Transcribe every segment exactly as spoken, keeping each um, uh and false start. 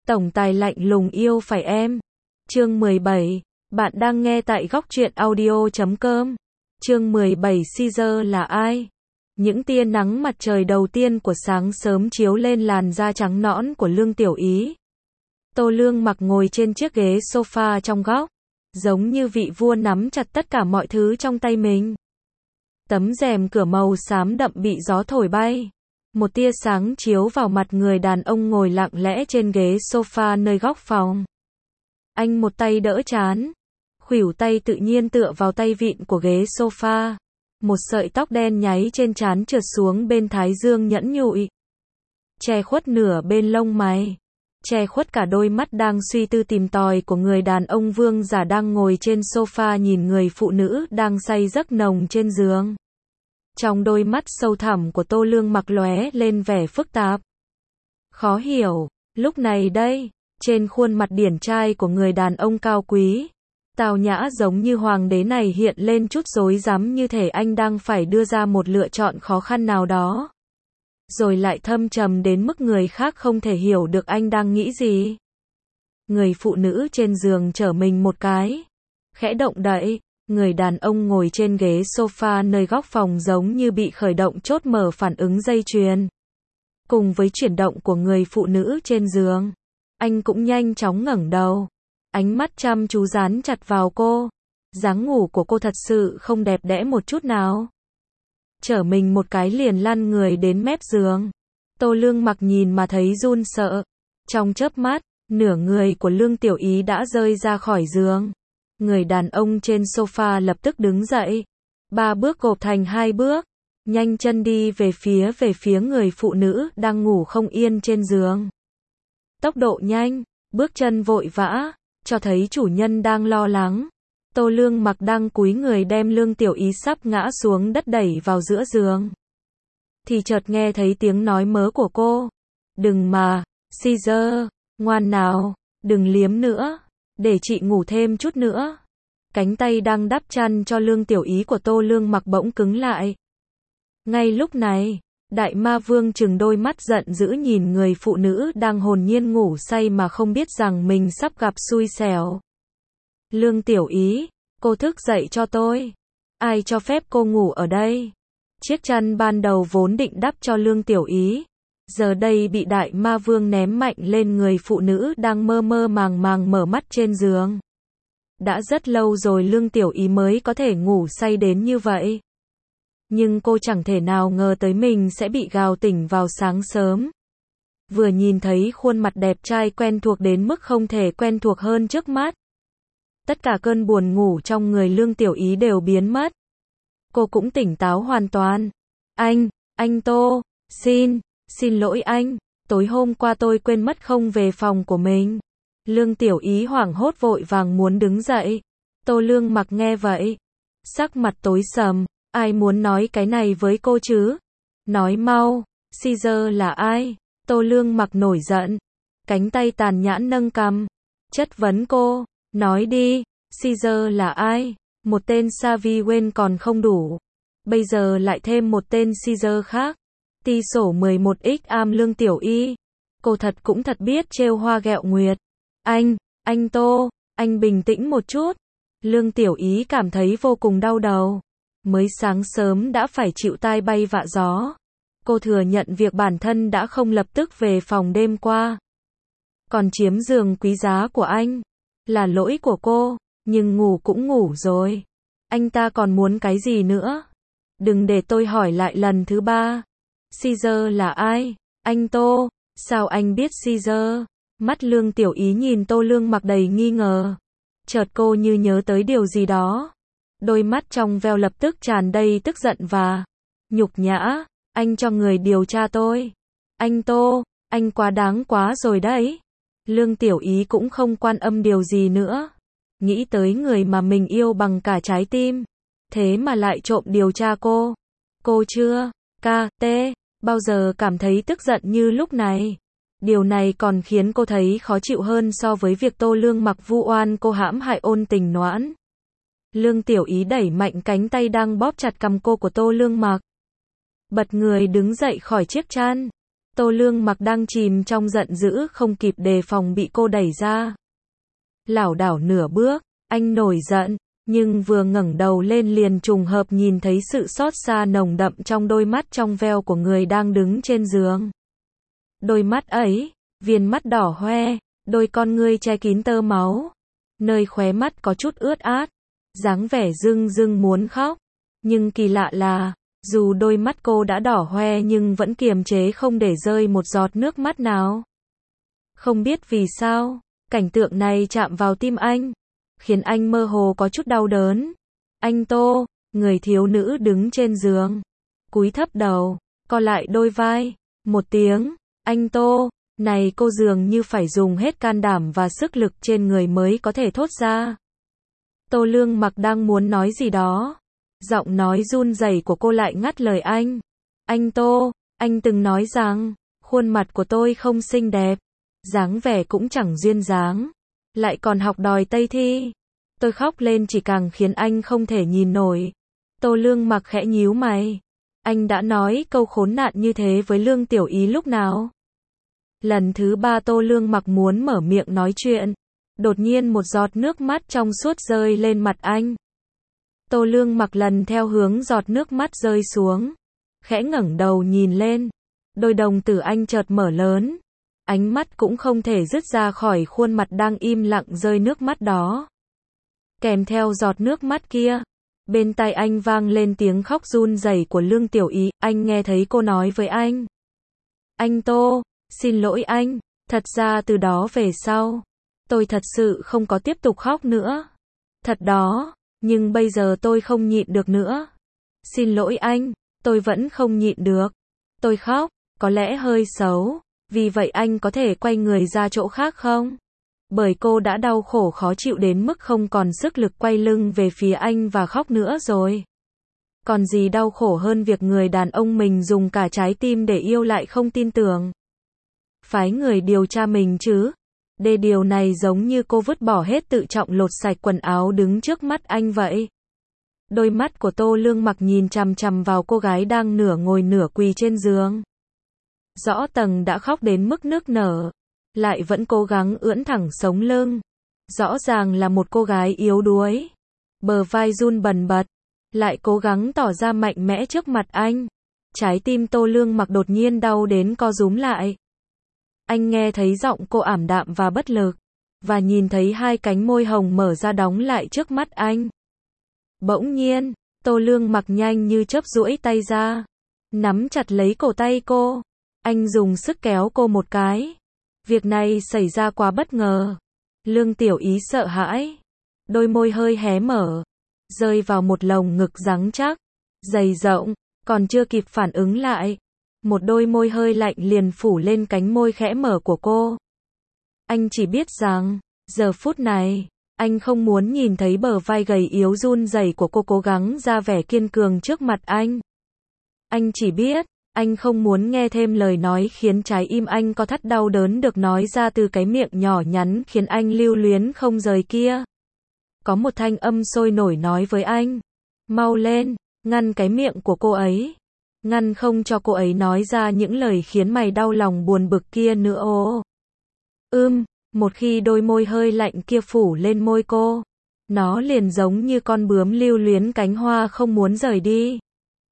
Tổng tài lạnh lùng yêu phải em. Chương mười bảy. Bạn đang nghe tại góc truyện audio chấm com. Chương mười bảy. Caesar là ai? Những tia nắng mặt trời đầu tiên của sáng sớm chiếu lên làn da trắng nõn của Lương Tiểu Ý. Tô Lương Mặc ngồi trên chiếc ghế sofa trong góc, giống như vị vua nắm chặt tất cả mọi thứ trong tay mình. Tấm rèm cửa màu xám đậm bị gió thổi bay. Một tia sáng chiếu vào mặt người đàn ông ngồi lặng lẽ trên ghế sofa nơi góc phòng. Anh một tay đỡ trán, khuỷu tay tự nhiên tựa vào tay vịn của ghế sofa. Một sợi tóc đen nháy trên trán trượt xuống bên thái dương nhẵn nhụi, che khuất nửa bên lông mày, che khuất cả đôi mắt đang suy tư tìm tòi của người đàn ông vương giả đang ngồi trên sofa nhìn người phụ nữ đang say giấc nồng trên giường. Trong đôi mắt sâu thẳm của Tô Lương Mặc lóe lên vẻ phức tạp, khó hiểu. Lúc này đây, trên khuôn mặt điển trai của người đàn ông cao quý, tào nhã giống như hoàng đế này hiện lên chút rối rắm, như thể anh đang phải đưa ra một lựa chọn khó khăn nào đó. Rồi lại thâm trầm đến mức người khác không thể hiểu được anh đang nghĩ gì. Người phụ nữ trên giường trở mình một cái, khẽ động đậy. Người đàn ông ngồi trên ghế sofa nơi góc phòng giống như bị khởi động chốt mở phản ứng dây chuyền. Cùng với chuyển động của người phụ nữ trên giường, anh cũng nhanh chóng ngẩng đầu, ánh mắt chăm chú dán chặt vào cô. Dáng ngủ của cô thật sự không đẹp đẽ một chút nào. Trở mình một cái liền lăn người đến mép giường. Tô Lương Mặc nhìn mà thấy run sợ. Trong chớp mắt, nửa người của Lương Tiểu Ý đã rơi ra khỏi giường. Người đàn ông trên sofa lập tức đứng dậy, ba bước gộp thành hai bước, nhanh chân đi về phía về phía người phụ nữ đang ngủ không yên trên giường. Tốc độ nhanh, bước chân vội vã, cho thấy chủ nhân đang lo lắng. Tô Lương Mặc đang cúi người đem Lương Tiểu Ý sắp ngã xuống đất đẩy vào giữa giường, thì chợt nghe thấy tiếng nói mớ của cô. Đừng mà, Caesar, ngoan nào, đừng liếm nữa, để chị ngủ thêm chút nữa. Cánh tay đang đắp chăn cho Lương Tiểu Ý của Tô Lương Mặc bỗng cứng lại. Ngay lúc này, Đại Ma Vương trừng đôi mắt giận dữ nhìn người phụ nữ đang hồn nhiên ngủ say mà không biết rằng mình sắp gặp xui xẻo. Lương Tiểu Ý, cô thức dậy cho tôi. Ai cho phép cô ngủ ở đây? Chiếc chăn ban đầu vốn định đắp cho Lương Tiểu Ý, giờ đây bị Đại Ma Vương ném mạnh lên người phụ nữ đang mơ mơ màng màng mở mắt trên giường. Đã rất lâu rồi Lương Tiểu Ý mới có thể ngủ say đến như vậy. Nhưng cô chẳng thể nào ngờ tới mình sẽ bị gào tỉnh vào sáng sớm. Vừa nhìn thấy khuôn mặt đẹp trai quen thuộc đến mức không thể quen thuộc hơn trước mắt, tất cả cơn buồn ngủ trong người Lương Tiểu Ý đều biến mất. Cô cũng tỉnh táo hoàn toàn. Anh, anh Tô, xin, xin lỗi anh, tối hôm qua tôi quên mất không về phòng của mình. Lương Tiểu Ý hoảng hốt vội vàng muốn đứng dậy. Tô Lương Mặc nghe vậy, sắc mặt tối sầm. Ai muốn nói cái này với cô chứ? Nói mau, Caesar là ai? Tô Lương Mặc nổi giận, cánh tay tàn nhãn nâng cằm, chất vấn cô. Nói đi, Caesar là ai? Một tên Savvy Wayne còn không đủ, bây giờ lại thêm một tên Caesar khác. Ti sổ mười một x am Lương Tiểu Ý, cô thật cũng thật biết trêu hoa ghẹo nguyệt. Anh, anh Tô, anh bình tĩnh một chút. Lương Tiểu Ý cảm thấy vô cùng đau đầu. Mới sáng sớm đã phải chịu tai bay vạ gió. Cô thừa nhận việc bản thân đã không lập tức về phòng đêm qua, còn chiếm giường quý giá của anh. Là lỗi của cô, nhưng ngủ cũng ngủ rồi. Anh ta còn muốn cái gì nữa? Đừng để tôi hỏi lại lần thứ ba. Caesar là ai? Anh Tô, sao anh biết Caesar? Mắt Lương Tiểu Ý nhìn Tô Lương Mặc đầy nghi ngờ. Chợt cô như nhớ tới điều gì đó. Đôi mắt trong veo lập tức tràn đầy tức giận và nhục nhã. Anh cho người điều tra tôi. Anh Tô, anh quá đáng quá rồi đấy. Lương Tiểu Ý cũng không quan âm điều gì nữa. Nghĩ tới người mà mình yêu bằng cả trái tim, thế mà lại trộm điều tra cô. Cô chưa, ca, tê, bao giờ cảm thấy tức giận như lúc này. Điều này còn khiến cô thấy khó chịu hơn so với việc Tô Lương Mặc vu oan cô hãm hại ôn tình noãn. Lương Tiểu Ý đẩy mạnh cánh tay đang bóp chặt cằm cô của Tô Lương Mặc, bật người đứng dậy khỏi chiếc chăn. Tô Lương Mặc đang chìm trong giận dữ không kịp đề phòng bị cô đẩy ra. Lảo đảo nửa bước, anh nổi giận, nhưng vừa ngẩng đầu lên liền trùng hợp nhìn thấy sự xót xa nồng đậm trong đôi mắt trong veo của người đang đứng trên giường. Đôi mắt ấy, viền mắt đỏ hoe, đôi con ngươi che kín tơ máu, nơi khóe mắt có chút ướt át, dáng vẻ rưng rưng muốn khóc. Nhưng kỳ lạ là, dù đôi mắt cô đã đỏ hoe nhưng vẫn kiềm chế không để rơi một giọt nước mắt nào. Không biết vì sao, cảnh tượng này chạm vào tim anh, khiến anh mơ hồ có chút đau đớn. Anh Tô, người thiếu nữ đứng trên giường, cúi thấp đầu, co lại đôi vai, một tiếng, anh Tô, này cô dường như phải dùng hết can đảm và sức lực trên người mới có thể thốt ra. Tô Lương Mặc đang muốn nói gì đó, giọng nói run rẩy của cô lại ngắt lời anh. Anh Tô, anh từng nói rằng, khuôn mặt của tôi không xinh đẹp, dáng vẻ cũng chẳng duyên dáng, lại còn học đòi Tây thi. Tôi khóc lên chỉ càng khiến anh không thể nhìn nổi. Tô Lương Mặc khẽ nhíu mày. Anh đã nói câu khốn nạn như thế với Lương Tiểu Ý lúc nào? Lần thứ ba Tô Lương Mặc muốn mở miệng nói chuyện, đột nhiên một giọt nước mắt trong suốt rơi lên mặt anh. Tô Lương Mặc lần theo hướng giọt nước mắt rơi xuống, khẽ ngẩng đầu nhìn lên, đôi đồng tử anh chợt mở lớn, ánh mắt cũng không thể dứt ra khỏi khuôn mặt đang im lặng rơi nước mắt đó. Kèm theo giọt nước mắt kia, bên tai anh vang lên tiếng khóc run rẩy của Lương Tiểu Ý. Anh nghe thấy cô nói với anh: Anh Tô, xin lỗi anh, thật ra từ đó về sau, tôi thật sự không có tiếp tục khóc nữa. Thật đó, nhưng bây giờ tôi không nhịn được nữa. Xin lỗi anh, tôi vẫn không nhịn được. Tôi khóc, có lẽ hơi xấu, vì vậy anh có thể quay người ra chỗ khác không? Bởi cô đã đau khổ khó chịu đến mức không còn sức lực quay lưng về phía anh và khóc nữa rồi. Còn gì đau khổ hơn việc người đàn ông mình dùng cả trái tim để yêu lại không tin tưởng. Phái người điều tra mình chứ. Để điều này giống như cô vứt bỏ hết tự trọng lột sạch quần áo đứng trước mắt anh vậy. Đôi mắt của Tô Lương Mặc nhìn chằm chằm vào cô gái đang nửa ngồi nửa quỳ trên giường. Rõ Tầng đã khóc đến mức nức nở, lại vẫn cố gắng ưỡn thẳng sống lưng. Rõ ràng là một cô gái yếu đuối, bờ vai run bần bật, lại cố gắng tỏ ra mạnh mẽ trước mặt anh. Trái tim Tô Lương Mặc đột nhiên đau đến co rúm lại. Anh nghe thấy giọng cô ảm đạm và bất lực, và nhìn thấy hai cánh môi hồng mở ra đóng lại trước mắt anh. Bỗng nhiên, Tô Lương Mặc nhanh như chớp duỗi tay ra, nắm chặt lấy cổ tay cô. Anh dùng sức kéo cô một cái. Việc này xảy ra quá bất ngờ. Lương Tiểu Ý sợ hãi, đôi môi hơi hé mở, rơi vào một lồng ngực rắn chắc, dày rộng, còn chưa kịp phản ứng lại, một đôi môi hơi lạnh liền phủ lên cánh môi khẽ mở của cô. Anh chỉ biết rằng, giờ phút này, anh không muốn nhìn thấy bờ vai gầy yếu run rẩy của cô cố gắng ra vẻ kiên cường trước mặt anh. Anh chỉ biết, anh không muốn nghe thêm lời nói khiến trái im anh co thắt đau đớn được nói ra từ cái miệng nhỏ nhắn khiến anh lưu luyến không rời kia. Có một thanh âm sôi nổi nói với anh: mau lên, ngăn cái miệng của cô ấy. Ngăn không cho cô ấy nói ra những lời khiến mày đau lòng buồn bực kia nữa. Ô. Ưm, một khi đôi môi hơi lạnh kia phủ lên môi cô, nó liền giống như con bướm lưu luyến cánh hoa không muốn rời đi.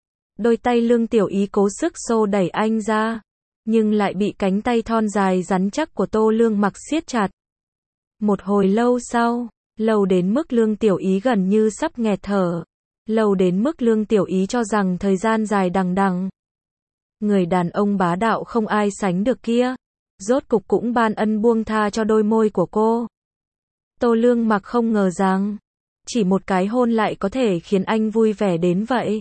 Đôi tay Lương Tiểu Ý cố sức xô đẩy anh ra, nhưng lại bị cánh tay thon dài rắn chắc của Tô Lương Mặc siết chặt. Một hồi lâu sau, lâu đến mức Lương Tiểu Ý gần như sắp nghẹt thở, lâu đến mức Lương Tiểu Ý cho rằng thời gian dài đằng đằng. Người đàn ông bá đạo không ai sánh được kia, rốt cục cũng ban ân buông tha cho đôi môi của cô. Tô Lương Mặc không ngờ rằng, chỉ một cái hôn lại có thể khiến anh vui vẻ đến vậy.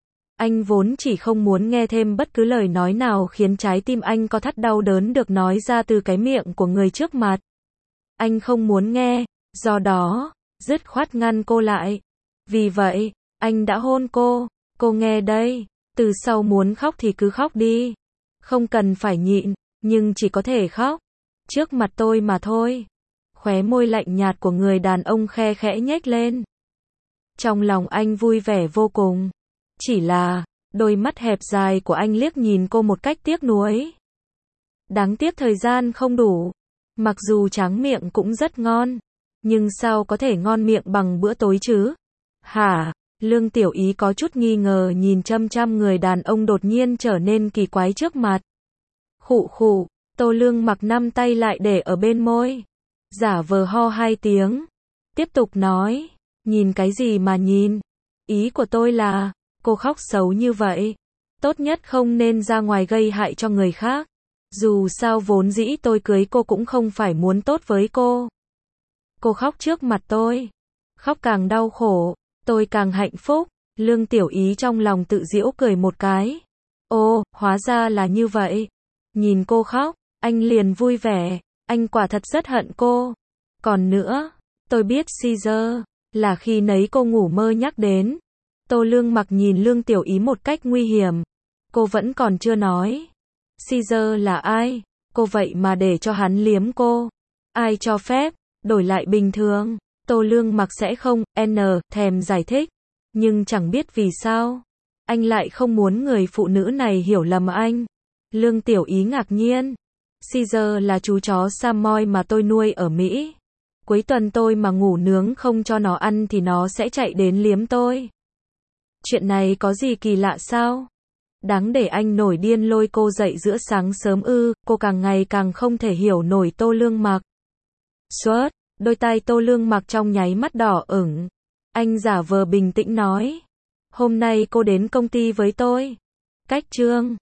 Anh vốn chỉ không muốn nghe thêm bất cứ lời nói nào khiến trái tim anh co thắt đau đớn được nói ra từ cái miệng của người trước mặt. Anh không muốn nghe, do đó, dứt khoát ngăn cô lại. Vì vậy, anh đã hôn cô. Cô nghe đây, từ sau muốn khóc thì cứ khóc đi. Không cần phải nhịn, nhưng chỉ có thể khóc. Trước mặt tôi mà thôi. Khóe môi lạnh nhạt của người đàn ông khe khẽ nhếch lên. Trong lòng anh vui vẻ vô cùng. Chỉ là, đôi mắt hẹp dài của anh liếc nhìn cô một cách tiếc nuối. Đáng tiếc thời gian không đủ. Mặc dù tráng miệng cũng rất ngon, nhưng sao có thể ngon miệng bằng bữa tối chứ? Hả? Lương Tiểu Ý có chút nghi ngờ nhìn chăm chăm người đàn ông đột nhiên trở nên kỳ quái trước mặt. Khụ khụ, Tô Lương Mặc năm tay lại để ở bên môi, giả vờ ho hai tiếng, tiếp tục nói, nhìn cái gì mà nhìn? Ý của tôi là, cô khóc xấu như vậy, tốt nhất không nên ra ngoài gây hại cho người khác. Dù sao vốn dĩ tôi cưới cô cũng không phải muốn tốt với cô. Cô khóc trước mặt tôi, khóc càng đau khổ, tôi càng hạnh phúc. Lương Tiểu Ý trong lòng tự giễu cười một cái. Ô, hóa ra là như vậy. Nhìn cô khóc, anh liền vui vẻ, anh quả thật rất hận cô. Còn nữa, tôi biết Caesar là khi nấy cô ngủ mơ nhắc đến. Tô Lương Mặc nhìn Lương Tiểu Ý một cách nguy hiểm. Cô vẫn còn chưa nói. Caesar là ai? Cô vậy mà để cho hắn liếm cô. Ai cho phép? Đổi lại bình thường, Tô Lương Mặc sẽ không, n, thèm giải thích. Nhưng chẳng biết vì sao, anh lại không muốn người phụ nữ này hiểu lầm anh. Lương Tiểu Ý ngạc nhiên. Caesar là chú chó Samoy mà tôi nuôi ở Mỹ. Cuối tuần tôi mà ngủ nướng không cho nó ăn thì nó sẽ chạy đến liếm tôi. Chuyện này có gì kỳ lạ sao? Đáng để anh nổi điên lôi cô dậy giữa sáng sớm ư? Cô càng ngày càng không thể hiểu nổi Tô Lương Mặc. Suốt, đôi tai Tô Lương Mặc trong nháy mắt đỏ ửng. Anh giả vờ bình tĩnh nói. Hôm nay cô đến công ty với tôi. Cách Trương.